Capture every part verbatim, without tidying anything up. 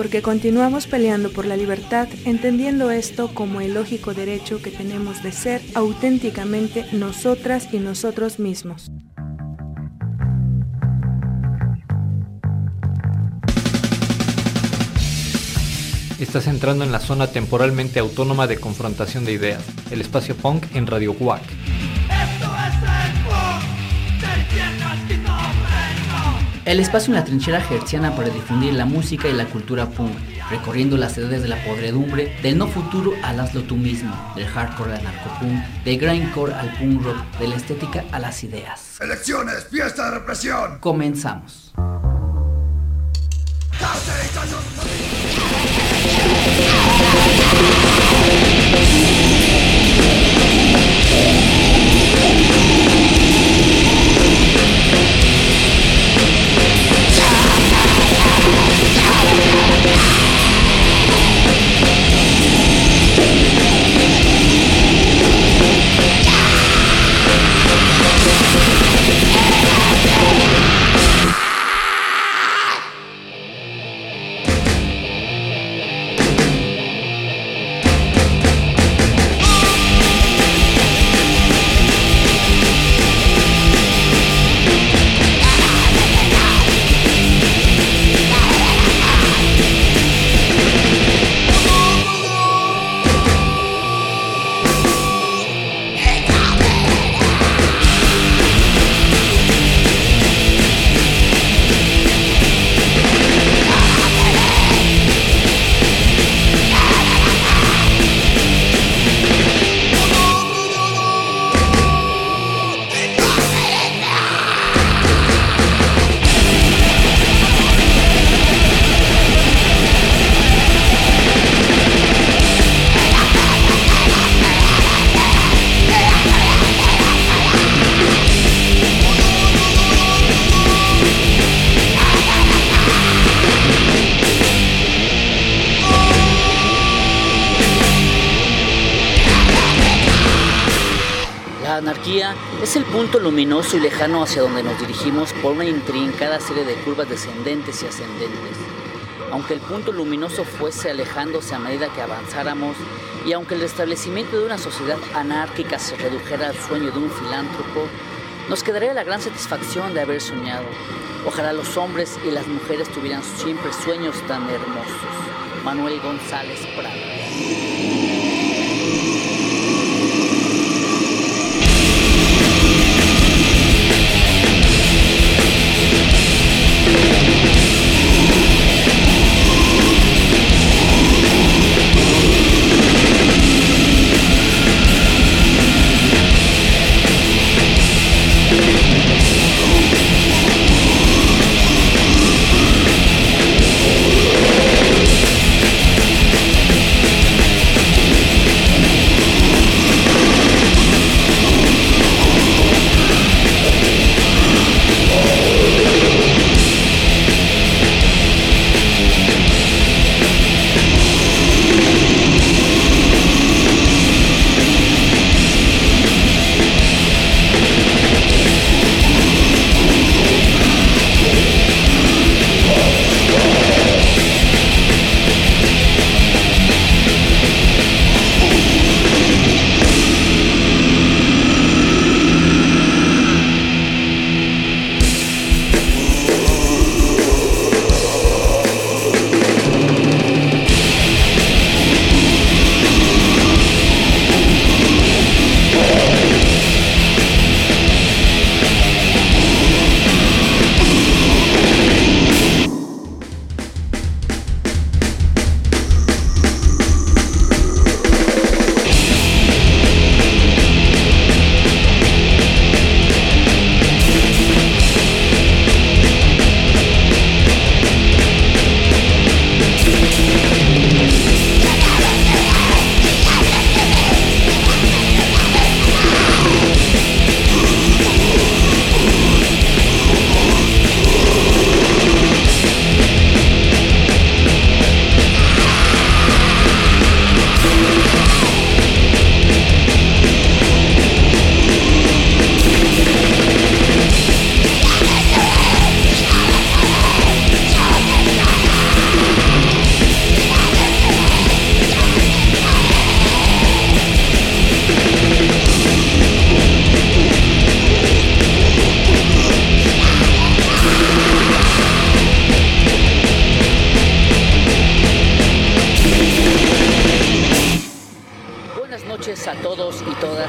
porque continuamos peleando por la libertad, entendiendo esto como el lógico derecho que tenemos de ser auténticamente nosotras y nosotros mismos. Estás entrando en la zona temporalmente autónoma de confrontación de ideas, el espacio punk en Radio U A C. El espacio en la trinchera hertziana para difundir la música y la cultura punk, recorriendo las edades de la podredumbre, del no futuro al hazlo tú mismo, del hardcore al narcopunk, del grindcore al punk rock, de la estética a las ideas. ¡Elecciones! ¡Fiesta de represión! Comenzamos. Es el punto luminoso y lejano hacia donde nos dirigimos por una intrincada serie de curvas descendentes y ascendentes. Aunque el punto luminoso fuese alejándose a medida que avanzáramos, y aunque el restablecimiento de una sociedad anárquica se redujera al sueño de un filántropo, nos quedaría la gran satisfacción de haber soñado. Ojalá los hombres y las mujeres tuvieran siempre sueños tan hermosos. Manuel González Prado.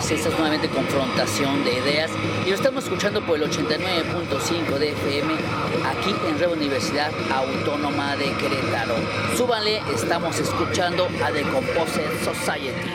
pues esta es nuevamente confrontación de ideas y lo estamos escuchando por el ochenta y nueve punto cinco de F M aquí en Red Universidad Autónoma de Querétaro. Súbanle, estamos escuchando a The Composite Society.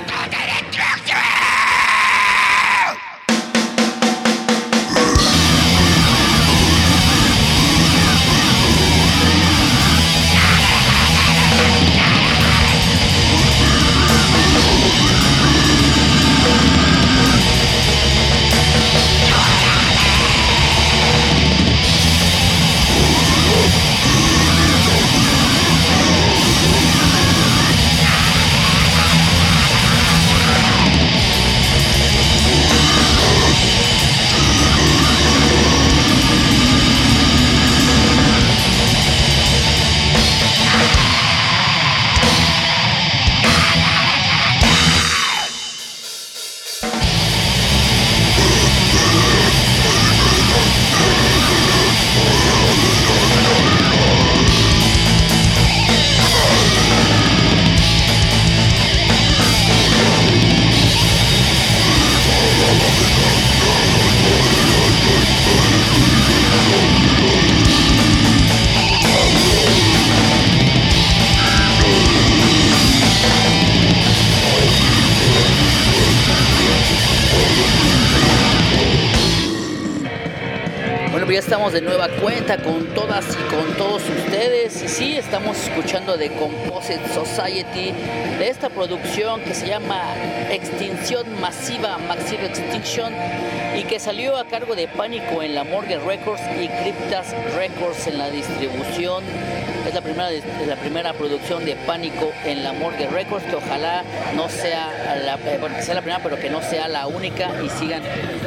Ya estamos de nueva cuenta con todas y con todos ustedes y sí, estamos escuchando de Composite Society, de esta producción que se llama Extinción Masiva, Massive Extinction, y que salió a cargo de Pánico en la Morgue Records y Cryptas Records en la distribución. Es la primera, es la primera producción de Pánico en la Morgue Records, que ojalá no sea la, eh, bueno, que sea la primera, pero que no sea la única y sigan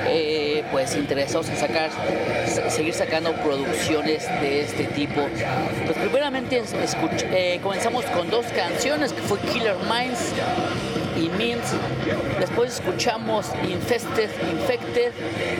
eh, pues interesados en sacar seguir sacando producciones de este tipo. Pues primeramente escuch- eh, comenzamos con dos canciones, que fue Killer Minds y Memes. Después escuchamos Infested, Infected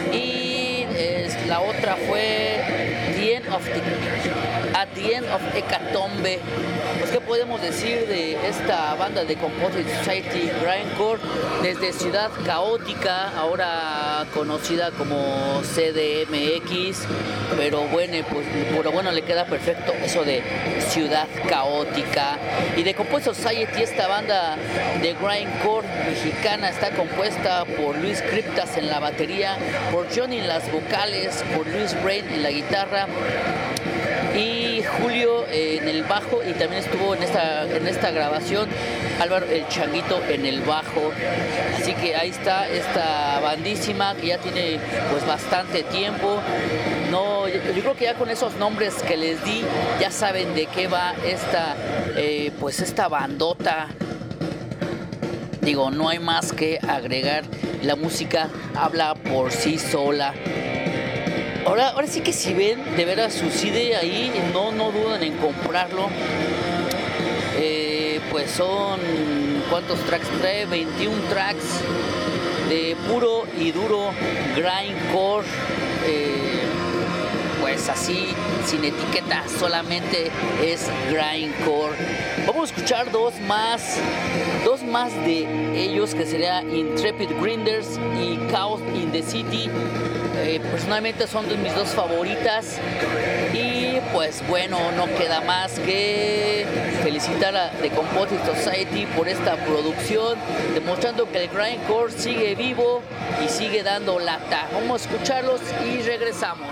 y eh, la otra fue The End of the, At the End of Hecatombe. Pues, ¿qué podemos decir de esta banda de Composite Society Grindcore? Desde Ciudad Caótica, ahora conocida como C D M X, pero bueno, pues, pero bueno, le queda perfecto eso de Ciudad Caótica. Y de Composite Society, esta banda de Grindcore mexicana, está compuesta por Luis Cryptas en la batería, por Johnny en las vocales, por Luis Brain en la guitarra y Julio eh, en el bajo, y también estuvo en esta, en esta grabación Álvaro el Changuito en el bajo. Así que ahí está esta bandísima que ya tiene pues bastante tiempo. No, yo, yo creo que ya con esos nombres que les di ya saben de qué va esta eh, pues esta bandota. Digo, no hay más que agregar, la música habla por sí sola. Ahora, ahora sí que si ven de veras su C D ahí, no, no duden en comprarlo. Eh, pues son, ¿cuántos tracks trae? veintiún tracks de puro y duro grindcore. Eh, pues así, sin etiqueta, solamente es grindcore. Vamos a escuchar dos más, dos más de ellos, que sería Intrepid Grinders y Chaos in the City. Eh, personalmente son de mis dos favoritas y pues bueno, no queda más que felicitar a The Composite Society por esta producción, demostrando que el grindcore sigue vivo y sigue dando lata. Vamos a escucharlos y regresamos.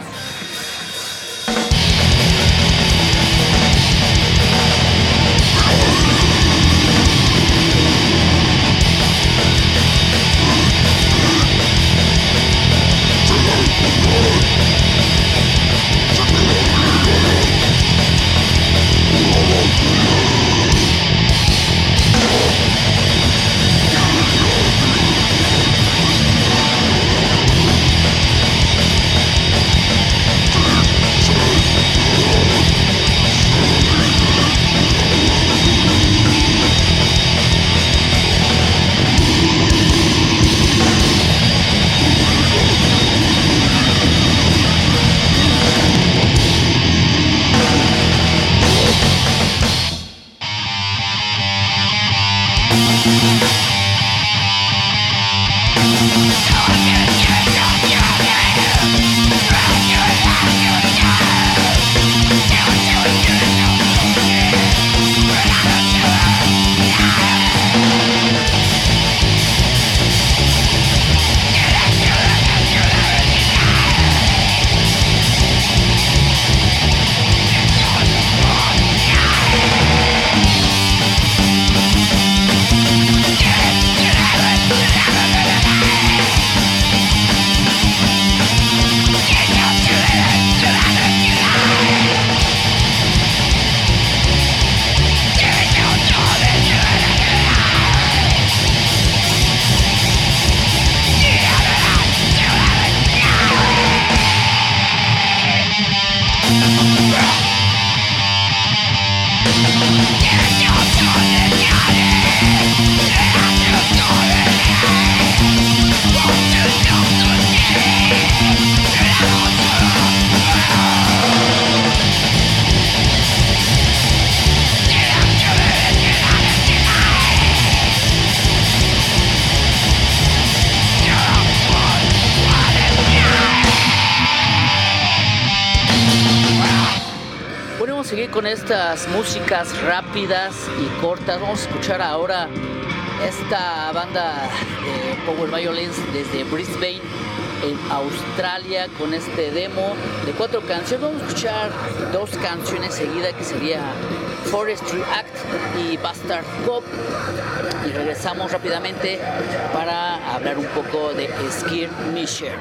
Con estas músicas rápidas y cortas, vamos a escuchar ahora esta banda de Power Violence desde Brisbane en Australia con este demo de cuatro canciones. Vamos a escuchar dos canciones seguidas que sería Forestry Act y Bastard Cop, y regresamos rápidamente para hablar un poco de Skirmisher.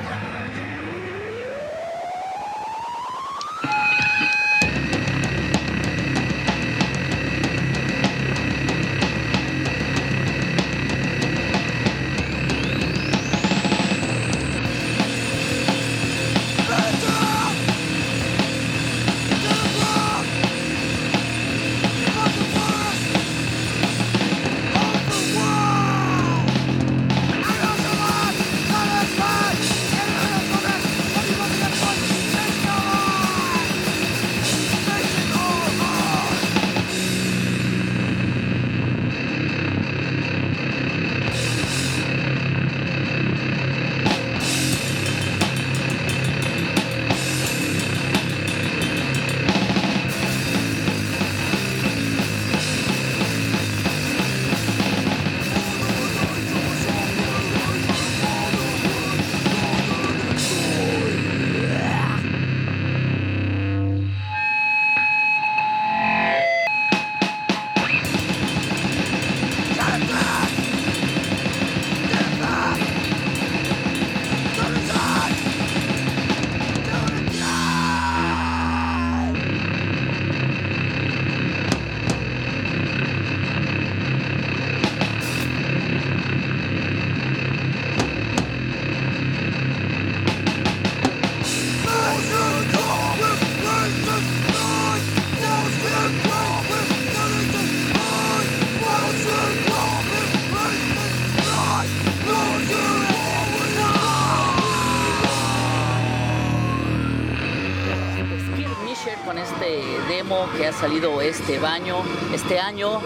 Que ha salido este baño, este año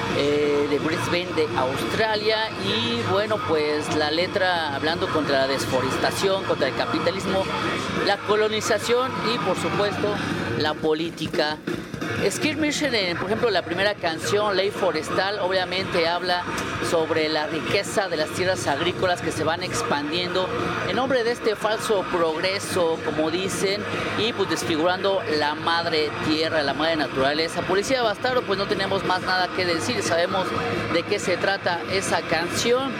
eh, de Brisbane de Australia, y bueno, pues la letra hablando contra la desforestación, contra el capitalismo, la colonización y por supuesto la política. Skirmisher, por ejemplo, la primera canción, Ley Forestal, obviamente habla sobre la riqueza de las tierras agrícolas que se van expandiendo en nombre de este falso progreso, como dicen, y pues desfigurando la madre tierra, la madre naturaleza. Policía Bastardo, pues no tenemos más nada que decir, sabemos de qué se trata esa canción.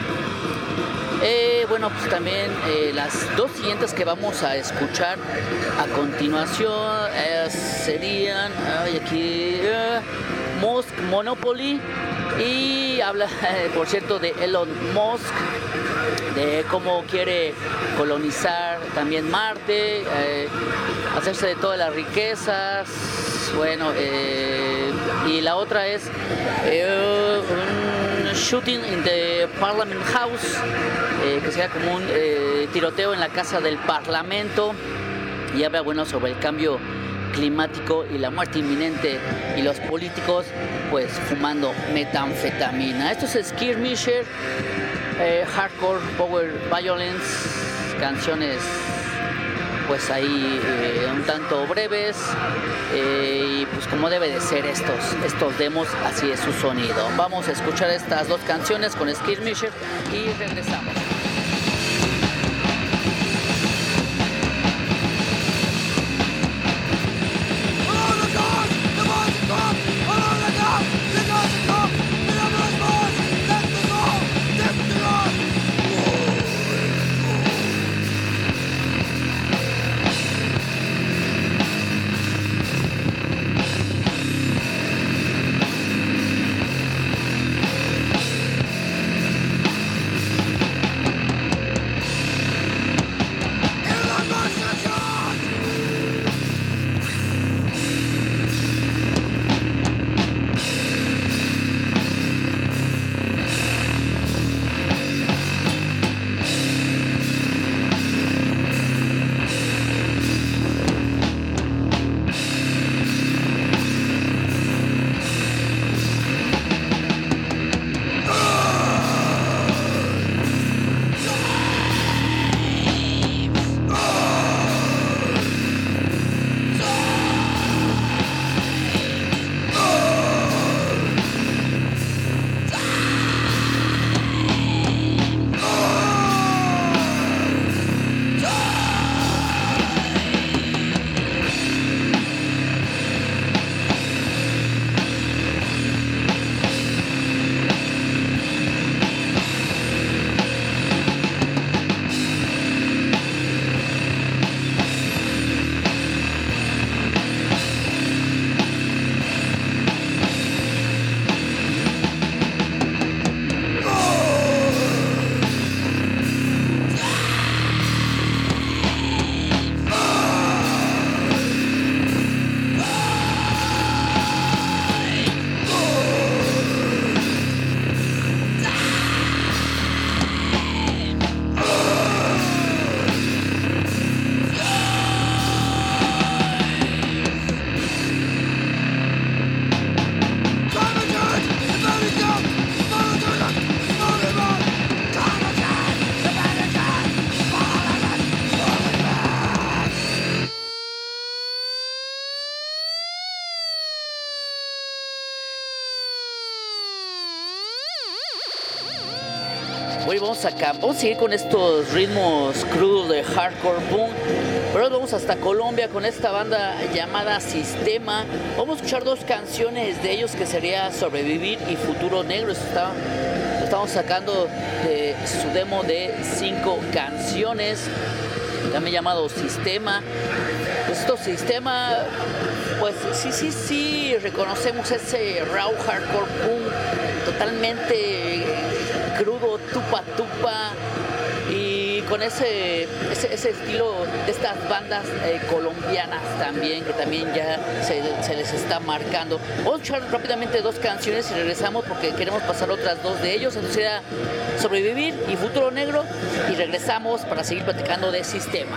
Eh, bueno, pues también eh, las dos siguientes que vamos a escuchar a continuación eh, serían, ay, aquí, eh, Musk Monopoly, y habla, eh, por cierto, de Elon Musk, de cómo quiere colonizar también Marte, eh, hacerse de todas las riquezas. Bueno, eh, y la otra es eh, un shooting in the Parliament House, eh, que sea como un eh, tiroteo en la casa del Parlamento, y habla, bueno, sobre el cambio climático y la muerte inminente, y los políticos pues fumando metanfetamina. Esto es Skirmisher, eh, Hardcore Power Violence, canciones pues ahí eh, un tanto breves, eh, y pues como debe de ser estos, estos demos, así es su sonido. Vamos a escuchar estas dos canciones con Skirmisher y regresamos. Hoy vamos a, vamos a seguir con estos ritmos crudos de hardcore punk, pero vamos hasta Colombia con esta banda llamada Sistema. Vamos a escuchar dos canciones de ellos, que sería Sobrevivir y Futuro Negro. Esto está, lo estamos sacando de su demo de cinco canciones, también llamado Sistema. Pues esto Sistema, pues sí, sí, sí, reconocemos ese raw hardcore punk totalmente crudo, tupa tupa, y con ese, ese, ese estilo de estas bandas eh, colombianas también, que también ya se, se les está marcando. Vamos a escuchar rápidamente dos canciones y regresamos, porque queremos pasar otras dos de ellos. Entonces era Sobrevivir y Futuro Negro, y regresamos para seguir platicando de Sistema.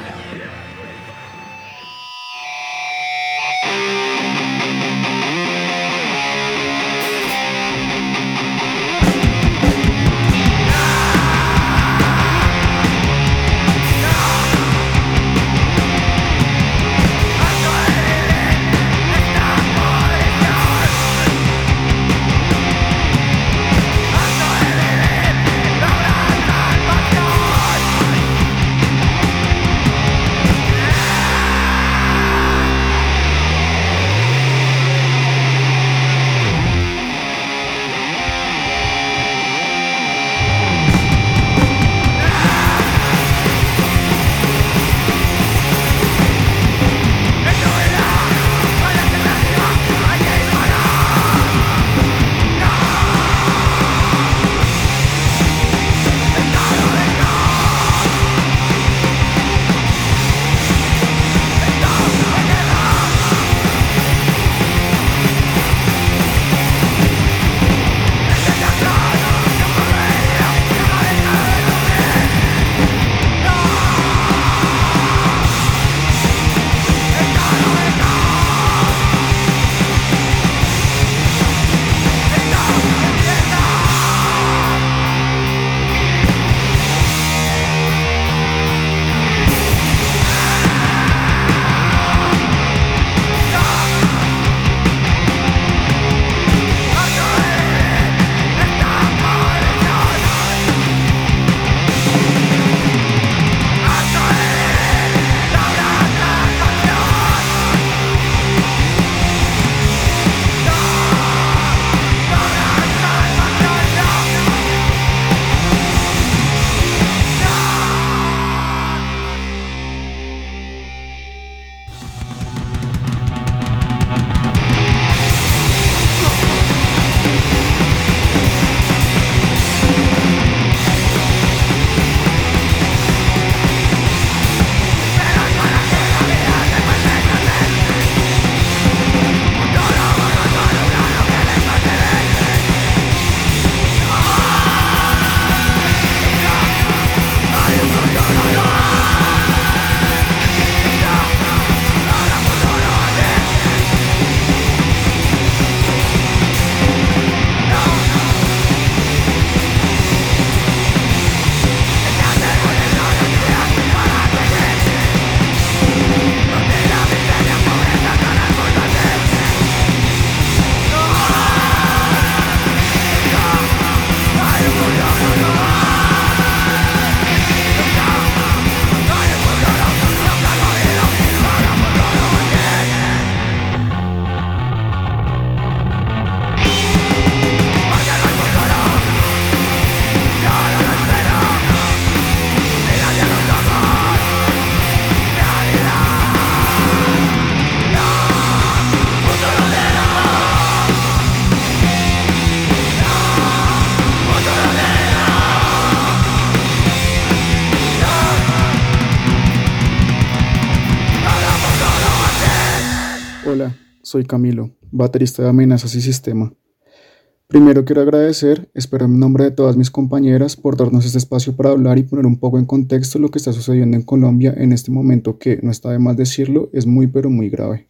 Hola, soy Camilo, baterista de Amenazas y Sistema. Primero quiero agradecer, espero en nombre de todas mis compañeras, por darnos este espacio para hablar y poner un poco en contexto lo que está sucediendo en Colombia en este momento que, no está de más decirlo, es muy pero muy grave.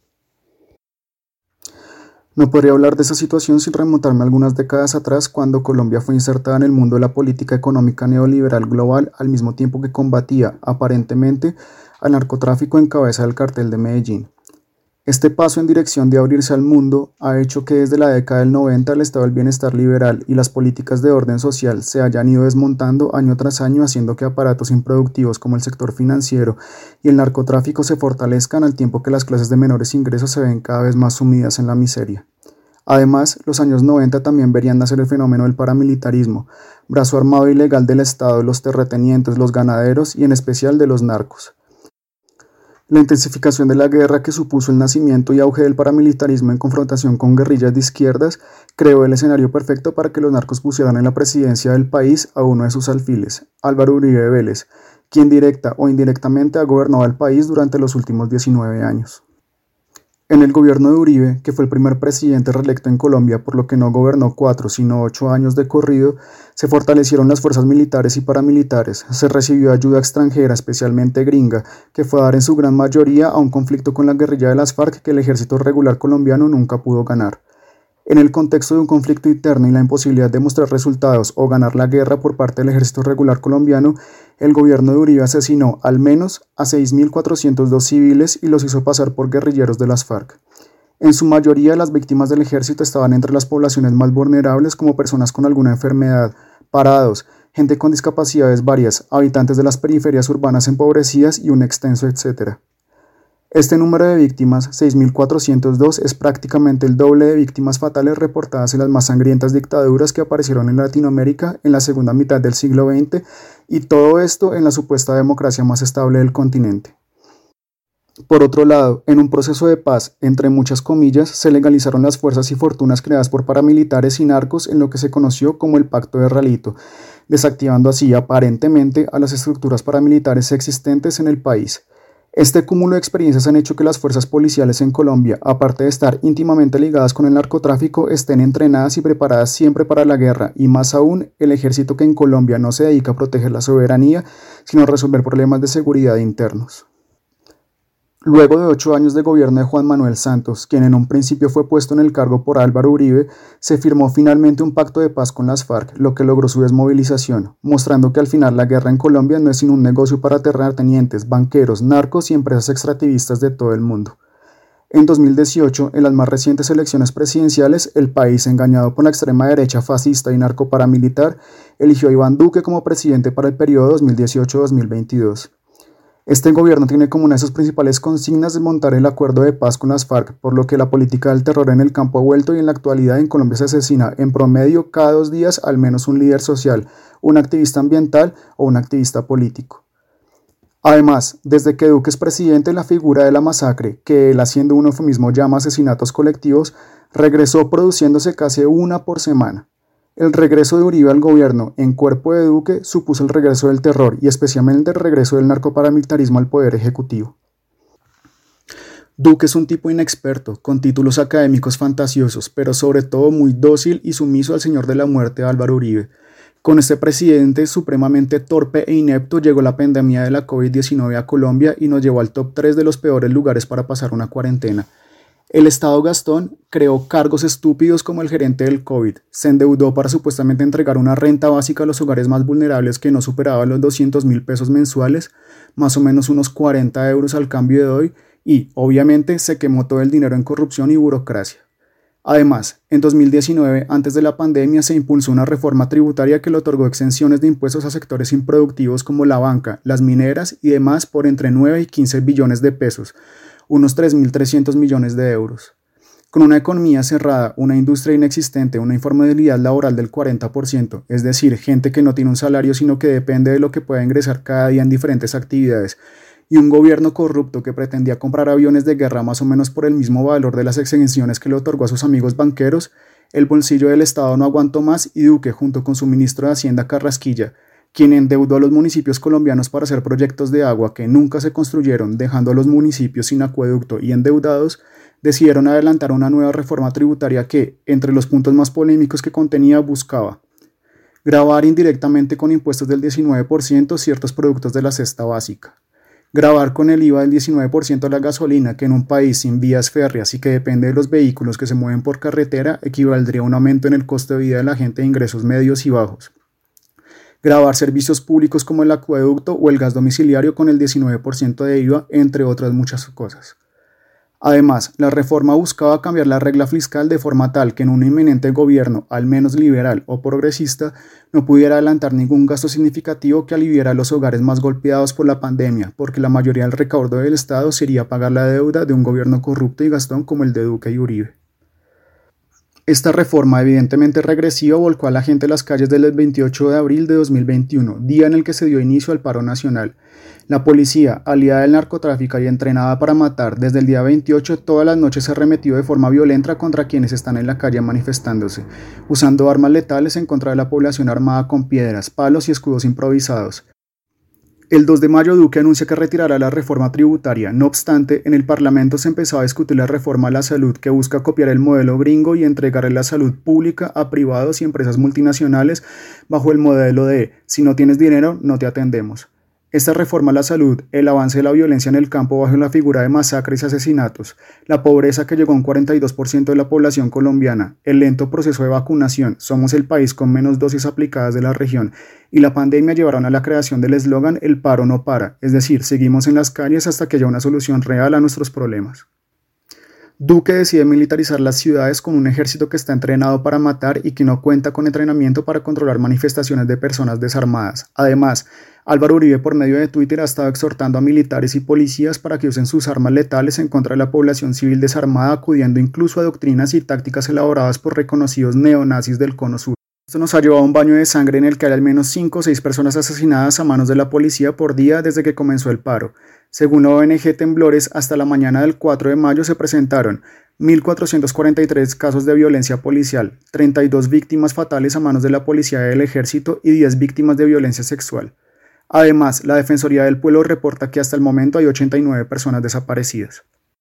No podría hablar de esa situación sin remontarme algunas décadas atrás, cuando Colombia fue insertada en el mundo de la política económica neoliberal global al mismo tiempo que combatía, aparentemente, al narcotráfico en cabeza del cartel de Medellín. Este paso en dirección de abrirse al mundo ha hecho que desde la década del noventa el estado del bienestar liberal y las políticas de orden social se hayan ido desmontando año tras año, haciendo que aparatos improductivos como el sector financiero y el narcotráfico se fortalezcan al tiempo que las clases de menores ingresos se ven cada vez más sumidas en la miseria. Además, los años noventa también verían nacer el fenómeno del paramilitarismo, brazo armado ilegal del Estado, los terratenientes, los ganaderos y en especial de los narcos. La intensificación de la guerra que supuso el nacimiento y auge del paramilitarismo en confrontación con guerrillas de izquierdas creó el escenario perfecto para que los narcos pusieran en la presidencia del país a uno de sus alfiles, Álvaro Uribe Vélez, quien directa o indirectamente ha gobernado el país durante los últimos diecinueve años. En el gobierno de Uribe, que fue el primer presidente reelecto en Colombia, por lo que no gobernó cuatro sino ocho años de corrido, se fortalecieron las fuerzas militares y paramilitares, se recibió ayuda extranjera, especialmente gringa, que fue a dar en su gran mayoría a un conflicto con la guerrilla de las FARC que el ejército regular colombiano nunca pudo ganar. En el contexto de un conflicto interno y la imposibilidad de mostrar resultados o ganar la guerra por parte del ejército regular colombiano, el gobierno de Uribe asesinó al menos a seis mil cuatrocientos dos civiles y los hizo pasar por guerrilleros de las FARC. En su mayoría, las víctimas del ejército estaban entre las poblaciones más vulnerables como personas con alguna enfermedad, parados, gente con discapacidades varias, habitantes de las periferias urbanas empobrecidas y un extenso etcétera. Este número de víctimas, seis mil cuatrocientos dos, es prácticamente el doble de víctimas fatales reportadas en las más sangrientas dictaduras que aparecieron en Latinoamérica en la segunda mitad del siglo veinte, y todo esto en la supuesta democracia más estable del continente. Por otro lado, en un proceso de paz, entre muchas comillas, se legalizaron las fuerzas y fortunas creadas por paramilitares y narcos en lo que se conoció como el Pacto de Ralito, desactivando así aparentemente a las estructuras paramilitares existentes en el país. Este cúmulo de experiencias han hecho que las fuerzas policiales en Colombia, aparte de estar íntimamente ligadas con el narcotráfico, estén entrenadas y preparadas siempre para la guerra, y más aún, el ejército que en Colombia no se dedica a proteger la soberanía, sino a resolver problemas de seguridad internos. Luego de ocho años de gobierno de Juan Manuel Santos, quien en un principio fue puesto en el cargo por Álvaro Uribe, se firmó finalmente un pacto de paz con las FARC, lo que logró su desmovilización, mostrando que al final la guerra en Colombia no es sino un negocio para terratenientes, banqueros, narcos y empresas extractivistas de todo el mundo. En dos mil dieciocho, en las más recientes elecciones presidenciales, el país, engañado por la extrema derecha fascista y narcoparamilitar, eligió a Iván Duque como presidente para el periodo dos mil dieciocho a dos mil veintidós. Este gobierno tiene como una de sus principales consignas desmontar el acuerdo de paz con las FARC, por lo que la política del terror en el campo ha vuelto y en la actualidad en Colombia se asesina en promedio cada dos días al menos un líder social, un activista ambiental o un activista político. Además, desde que Duque es presidente, la figura de la masacre, que él haciendo un eufemismo llama asesinatos colectivos, regresó produciéndose casi una por semana. El regreso de Uribe al gobierno en cuerpo de Duque supuso el regreso del terror y especialmente el regreso del narcoparamilitarismo al poder ejecutivo. Duque es un tipo inexperto, con títulos académicos fantasiosos, pero sobre todo muy dócil y sumiso al señor de la muerte Álvaro Uribe. Con este presidente supremamente torpe e inepto llegó la pandemia de la COVID diecinueve a Colombia y nos llevó al top tres de los peores lugares para pasar una cuarentena. El Estado Gastón creó cargos estúpidos como el gerente del COVID, se endeudó para supuestamente entregar una renta básica a los hogares más vulnerables que no superaba los doscientos mil pesos mensuales, más o menos unos cuarenta euros al cambio de hoy, y, obviamente, se quemó todo el dinero en corrupción y burocracia. Además, en dos mil diecinueve, antes de la pandemia, se impulsó una reforma tributaria que le otorgó exenciones de impuestos a sectores improductivos como la banca, las mineras y demás por entre nueve y quince billones de pesos, unos tres mil trescientos millones de euros. Con una economía cerrada, una industria inexistente, una informalidad laboral del cuarenta por ciento, es decir, gente que no tiene un salario sino que depende de lo que pueda ingresar cada día en diferentes actividades, y un gobierno corrupto que pretendía comprar aviones de guerra más o menos por el mismo valor de las exenciones que le otorgó a sus amigos banqueros, el bolsillo del Estado no aguantó más y Duque, junto con su ministro de Hacienda Carrasquilla, quien endeudó a los municipios colombianos para hacer proyectos de agua que nunca se construyeron, dejando a los municipios sin acueducto y endeudados, decidieron adelantar una nueva reforma tributaria que, entre los puntos más polémicos que contenía, buscaba gravar indirectamente con impuestos del diecinueve por ciento ciertos productos de la cesta básica, gravar con el I V A del diecinueve por ciento la gasolina, que en un país sin vías férreas y que depende de los vehículos que se mueven por carretera, equivaldría a un aumento en el costo de vida de la gente de ingresos medios y bajos, gravar servicios públicos como el acueducto o el gas domiciliario con el diecinueve por ciento de I V A, entre otras muchas cosas. Además, la reforma buscaba cambiar la regla fiscal de forma tal que en un inminente gobierno, al menos liberal o progresista, no pudiera adelantar ningún gasto significativo que aliviara a los hogares más golpeados por la pandemia, porque la mayoría del recaudo del Estado sería pagar la deuda de un gobierno corrupto y gastón como el de Duque y Uribe. Esta reforma, evidentemente regresiva, volcó a la gente a las calles desde el veintiocho de abril de dos mil veintiuno, día en el que se dio inicio al paro nacional. La policía, aliada del narcotráfico y entrenada para matar, desde el día veintiocho todas las noches se arremetió de forma violenta contra quienes están en la calle manifestándose, usando armas letales en contra de la población armada con piedras, palos y escudos improvisados. El dos de mayo Duque anuncia que retirará la reforma tributaria. No obstante, en el Parlamento se empezó a discutir la reforma a la salud que busca copiar el modelo gringo y entregarle la salud pública a privados y empresas multinacionales bajo el modelo de si no tienes dinero, no te atendemos. Esta reforma a la salud, el avance de la violencia en el campo bajo la figura de masacres y asesinatos, la pobreza que llegó a un cuarenta y dos por ciento de la población colombiana, el lento proceso de vacunación, somos el país con menos dosis aplicadas de la región, y la pandemia llevaron a la creación del eslogan "El paro no para", es decir, seguimos en las calles hasta que haya una solución real a nuestros problemas. Duque decide militarizar las ciudades con un ejército que está entrenado para matar y que no cuenta con entrenamiento para controlar manifestaciones de personas desarmadas. Además, Álvaro Uribe por medio de Twitter ha estado exhortando a militares y policías para que usen sus armas letales en contra de la población civil desarmada, acudiendo incluso a doctrinas y tácticas elaboradas por reconocidos neonazis del Cono Sur. Esto nos ha llevado a un baño de sangre en el que hay al menos cinco o seis personas asesinadas a manos de la policía por día desde que comenzó el paro. Según la O N G Temblores, hasta la mañana del cuatro de mayo se presentaron mil cuatrocientos cuarenta y tres casos de violencia policial, treinta y dos víctimas fatales a manos de la policía y del ejército y diez víctimas de violencia sexual. Además, la Defensoría del Pueblo reporta que hasta el momento hay ochenta y nueve personas desaparecidas.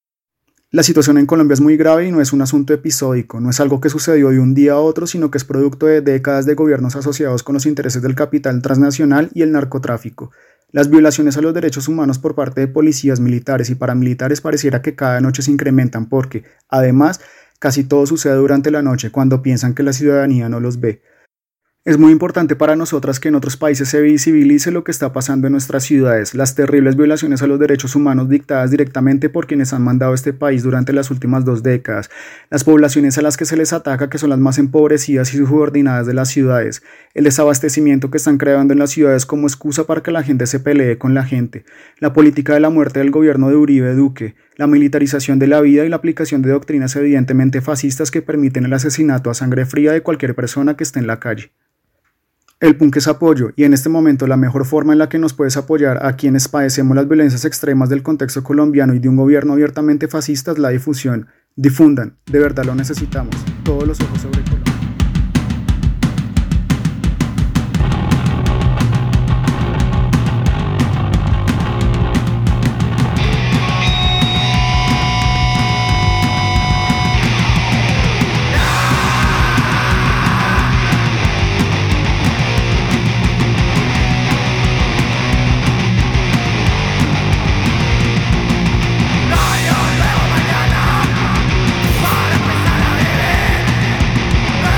La situación en Colombia es muy grave y no es un asunto episódico, no es algo que sucedió de un día a otro, sino que es producto de décadas de gobiernos asociados con los intereses del capital transnacional y el narcotráfico. Las violaciones a los derechos humanos por parte de policías, militares y paramilitares pareciera que cada noche se incrementan porque, además, casi todo sucede durante la noche cuando piensan que la ciudadanía no los ve. Es muy importante para nosotras que en otros países se visibilice lo que está pasando en nuestras ciudades, las terribles violaciones a los derechos humanos dictadas directamente por quienes han mandado este país durante las últimas dos décadas, las poblaciones a las que se les ataca que son las más empobrecidas y subordinadas de las ciudades, el desabastecimiento que están creando en las ciudades como excusa para que la gente se pelee con la gente, la política de la muerte del gobierno de Uribe Duque, la militarización de la vida y la aplicación de doctrinas evidentemente fascistas que permiten el asesinato a sangre fría de cualquier persona que esté en la calle. El punk es apoyo, y en este momento la mejor forma en la que nos puedes apoyar a quienes padecemos las violencias extremas del contexto colombiano y de un gobierno abiertamente fascista es la difusión. Difundan, de verdad lo necesitamos. Todos los ojos sobre Colombia. No hay un nuevo mañana para empezar a vivir.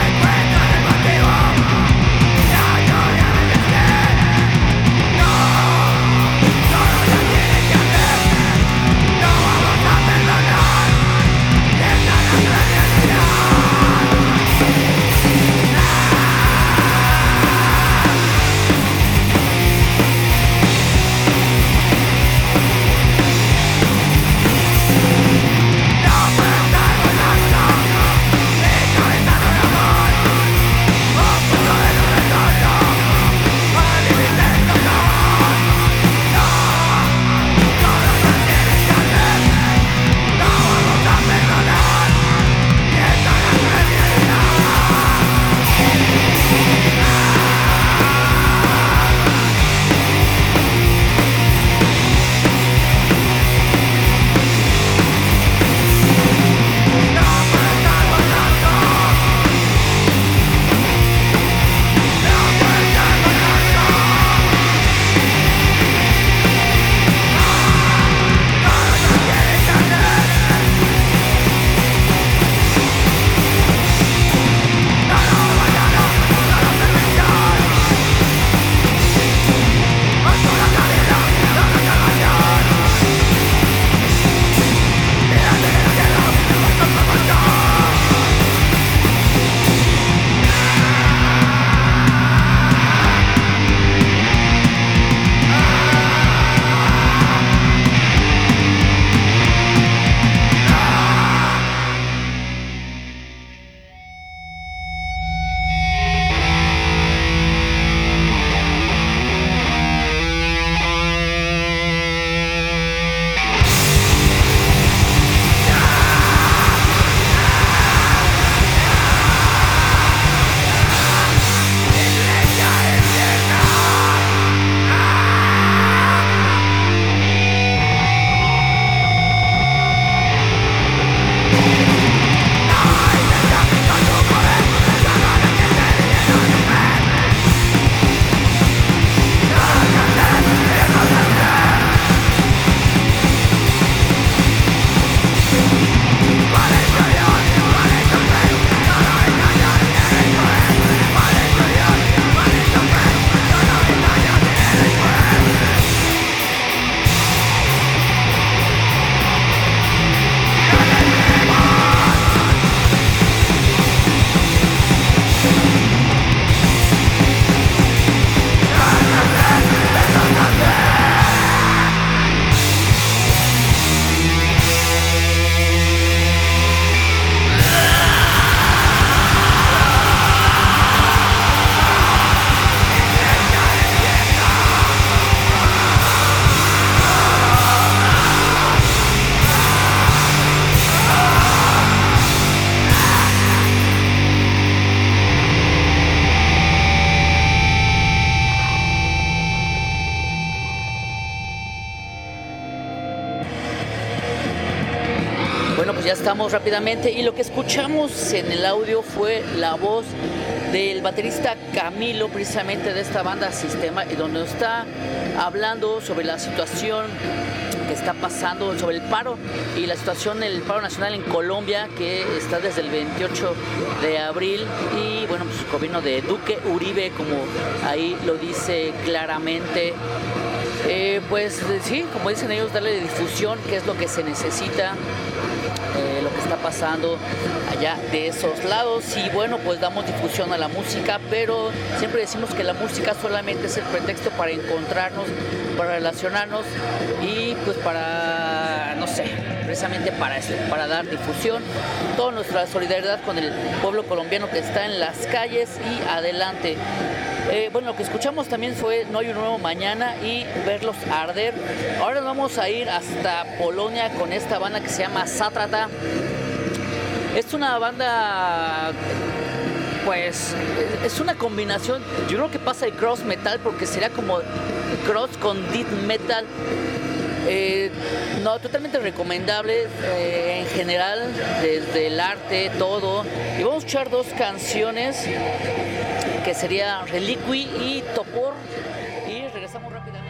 estamos rápidamente y lo que escuchamos en el audio fue la voz del baterista Camilo, precisamente de esta banda Sistema, y donde nos está hablando sobre la situación que está pasando, sobre el paro y la situación del paro nacional en Colombia, que está desde el veintiocho de abril, y bueno, pues el gobierno de Duque Uribe, como ahí lo dice claramente. Eh, pues sí, como dicen ellos, darle difusión, que es lo que se necesita, eh, lo que está pasando allá de esos lados. Y bueno, pues damos difusión a la música, pero siempre decimos que la música solamente es el pretexto para encontrarnos, para relacionarnos y pues para, no sé, precisamente para eso, para dar difusión. Toda nuestra solidaridad con el pueblo colombiano que está en las calles y adelante. Eh, bueno, lo que escuchamos también fue No hay un nuevo mañana y Verlos arder. Ahora nos vamos a ir hasta Polonia con esta banda que se llama Sátrata. Es una banda, pues, es una combinación, yo creo que pasa de cross metal, porque sería como cross con death metal. Eh, no, totalmente recomendable, eh, en general, desde el arte, todo. Y vamos a escuchar dos canciones, que sería Reliqui y Topor, y regresamos rápidamente.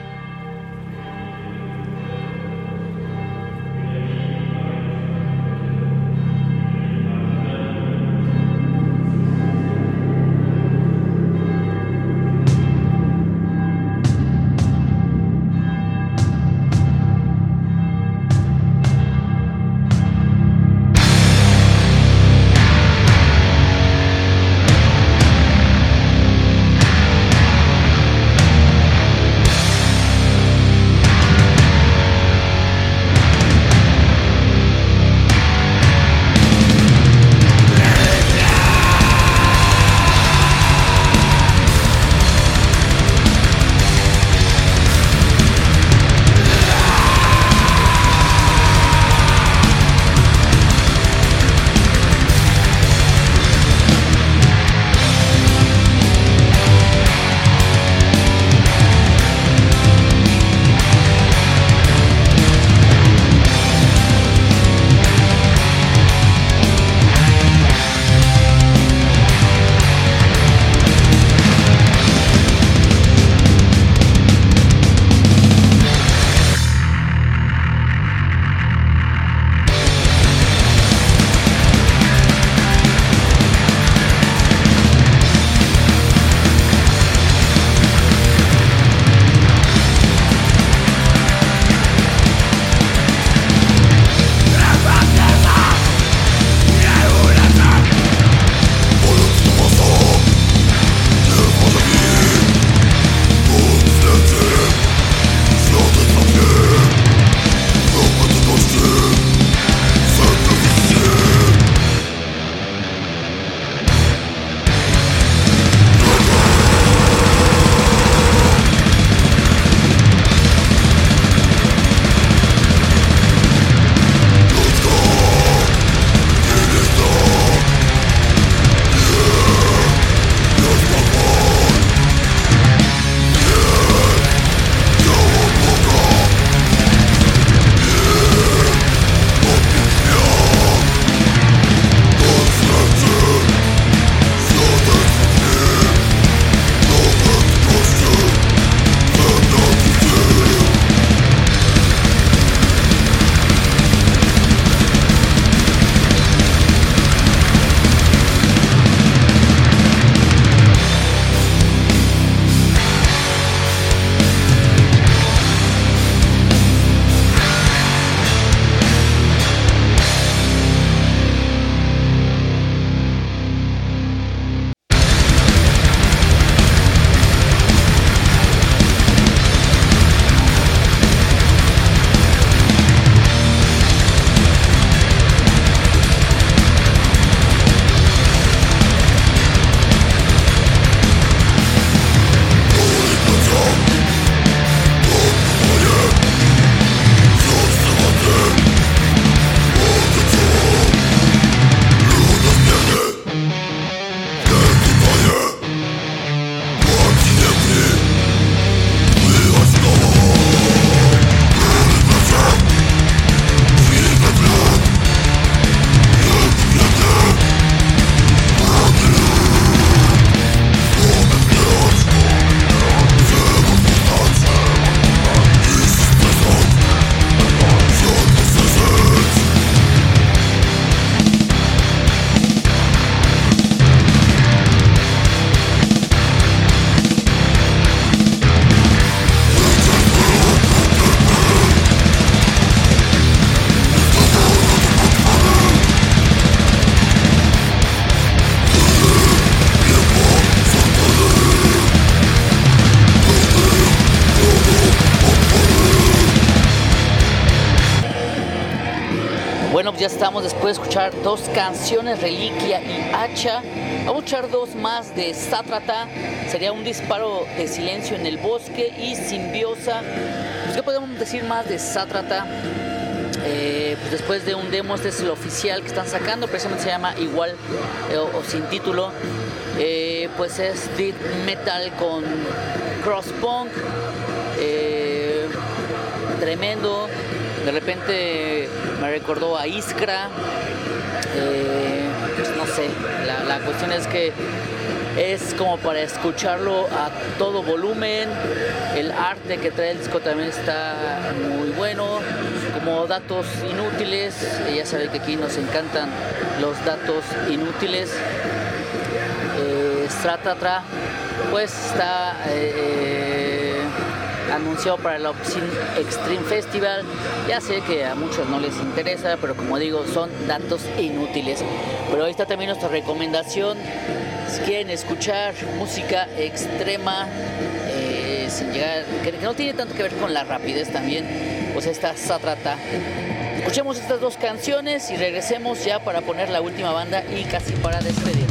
Bueno, pues ya estamos después de escuchar dos canciones, Reliquia y Hacha. Vamos a escuchar dos más de Sátrata. Sería Un disparo de silencio en el bosque y Simbiosa. Pues, ¿qué podemos decir más de Sátrata? Eh, pues después de un demo, este es el oficial que están sacando, precisamente se llama igual eh, o, o sin título. Eh, pues es death metal con cross-punk. Eh, tremendo. De repente me recordó a Iskra. Eh, pues no sé, la, la cuestión es que es como para escucharlo a todo volumen. El arte que trae el disco también está muy bueno. Como datos inútiles, ya saben que aquí nos encantan los datos inútiles. eh, Sátrata pues está eh, anunciado para el Obscene Extreme Festival. Ya sé que a muchos no les interesa, pero como digo, son datos inútiles. Pero ahí está también nuestra recomendación. Si quieren escuchar música extrema, eh, sin llegar, que, que no tiene tanto que ver con la rapidez también, pues esta Sátrata. Escuchemos estas dos canciones y regresemos ya para poner la última banda y casi para despedir.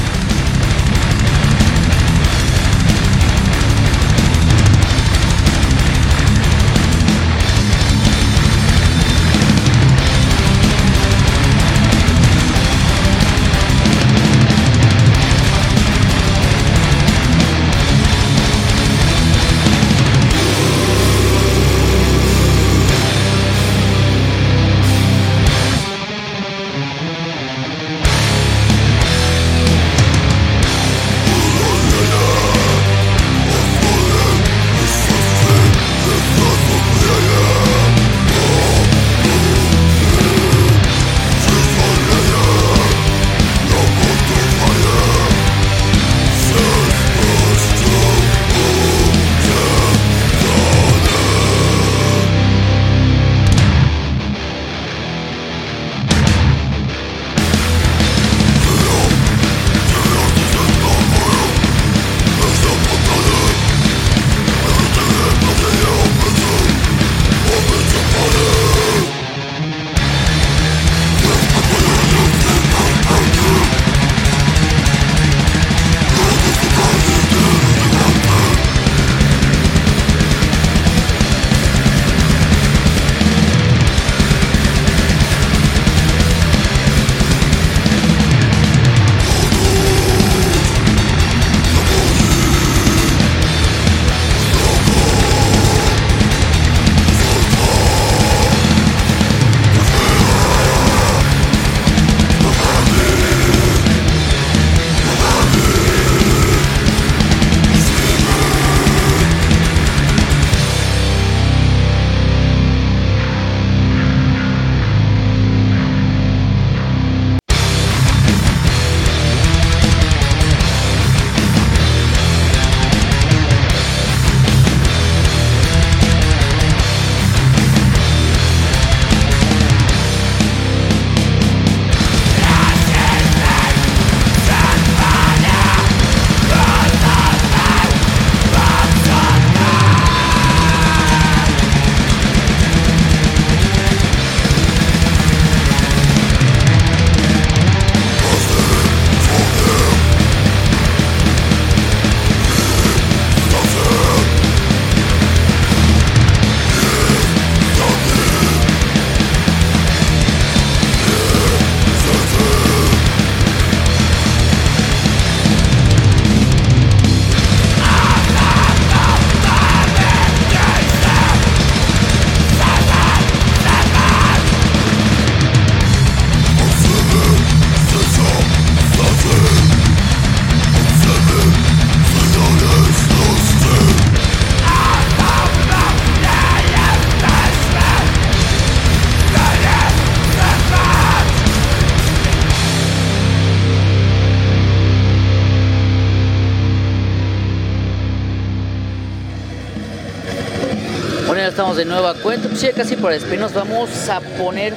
Estamos de nueva cuenta, pues ya casi por despedirnos vamos a poner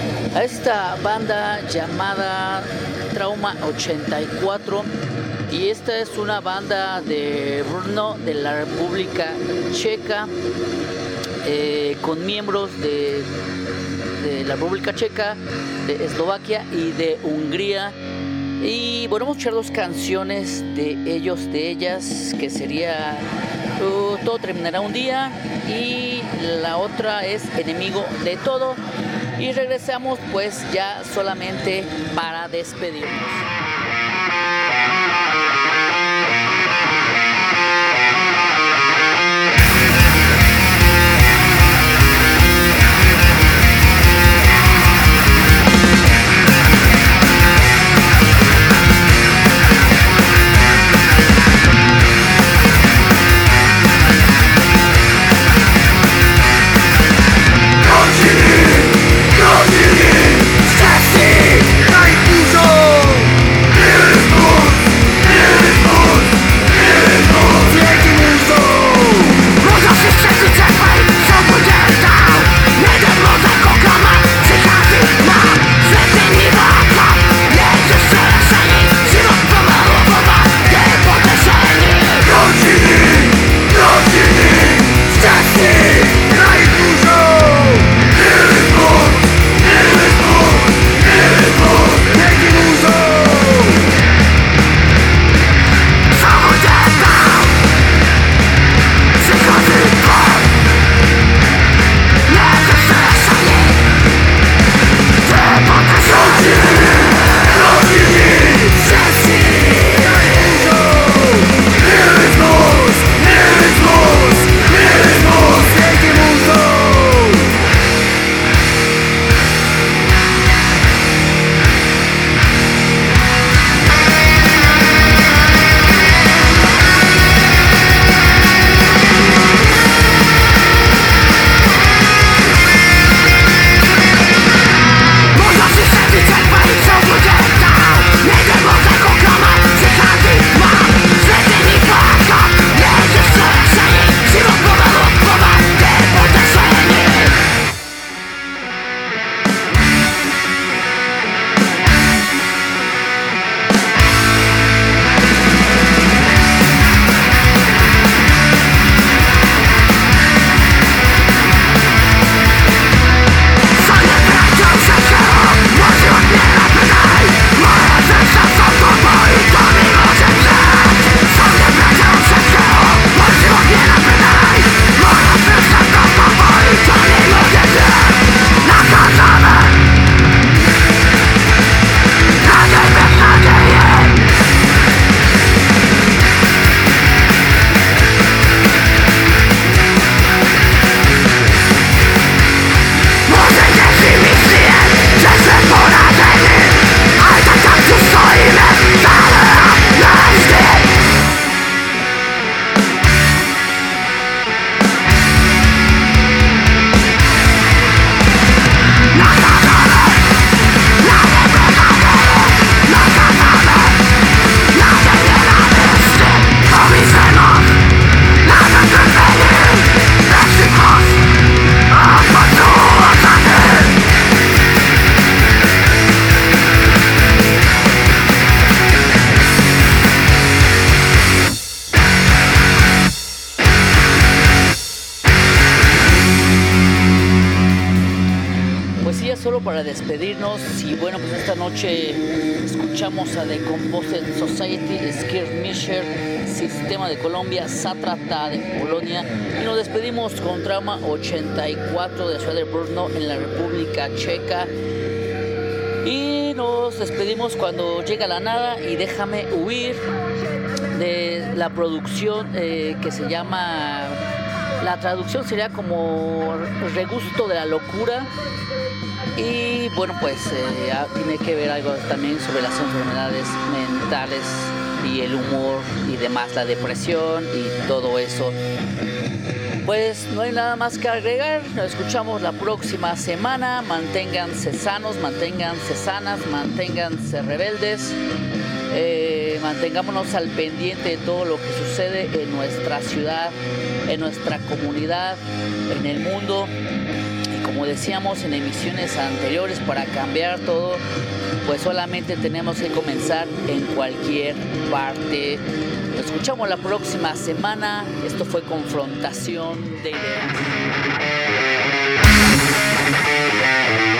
a esta banda llamada Trauma ochenta y cuatro, y esta es una banda de Brno, de la República Checa, eh, con miembros de de la República Checa, de Eslovaquia y de Hungría. Y bueno, vamos a escuchar dos canciones de ellos, de ellas, que sería uh, Todo terminará un día y la otra es Enemigo de todo. Y regresamos pues ya solamente para despedirnos. Para despedirnos, y bueno, pues esta noche escuchamos a The Composite Society, Skirmisher, Sistema de Colombia, Satrata de Polonia, y nos despedimos con Trauma ochenta y cuatro de la ciudad de Brno en la República Checa. Y nos despedimos cuando llega la nada y Déjame huir, de la producción eh, que se llama, la traducción sería como Regusto de la locura. Y bueno, pues eh, tiene que ver algo también sobre las enfermedades mentales y el humor y demás, la depresión y todo eso. Pues no hay nada más que agregar, nos escuchamos la próxima semana. Manténganse sanos, manténganse sanas, manténganse rebeldes, eh, mantengámonos al pendiente de todo lo que sucede en nuestra ciudad, en nuestra comunidad, en el mundo. Como decíamos en emisiones anteriores, para cambiar todo, pues solamente tenemos que comenzar en cualquier parte. Nos escuchamos la próxima semana. Esto fue Confrontación de Ideas.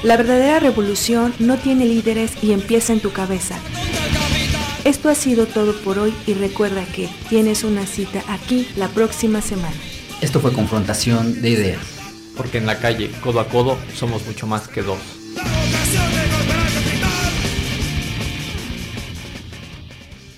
La verdadera revolución no tiene líderes y empieza en tu cabeza. Esto ha sido todo por hoy y recuerda que tienes una cita aquí la próxima semana. Esto fue Confrontación de Ideas. Porque en la calle, codo a codo, somos mucho más que dos. La vocación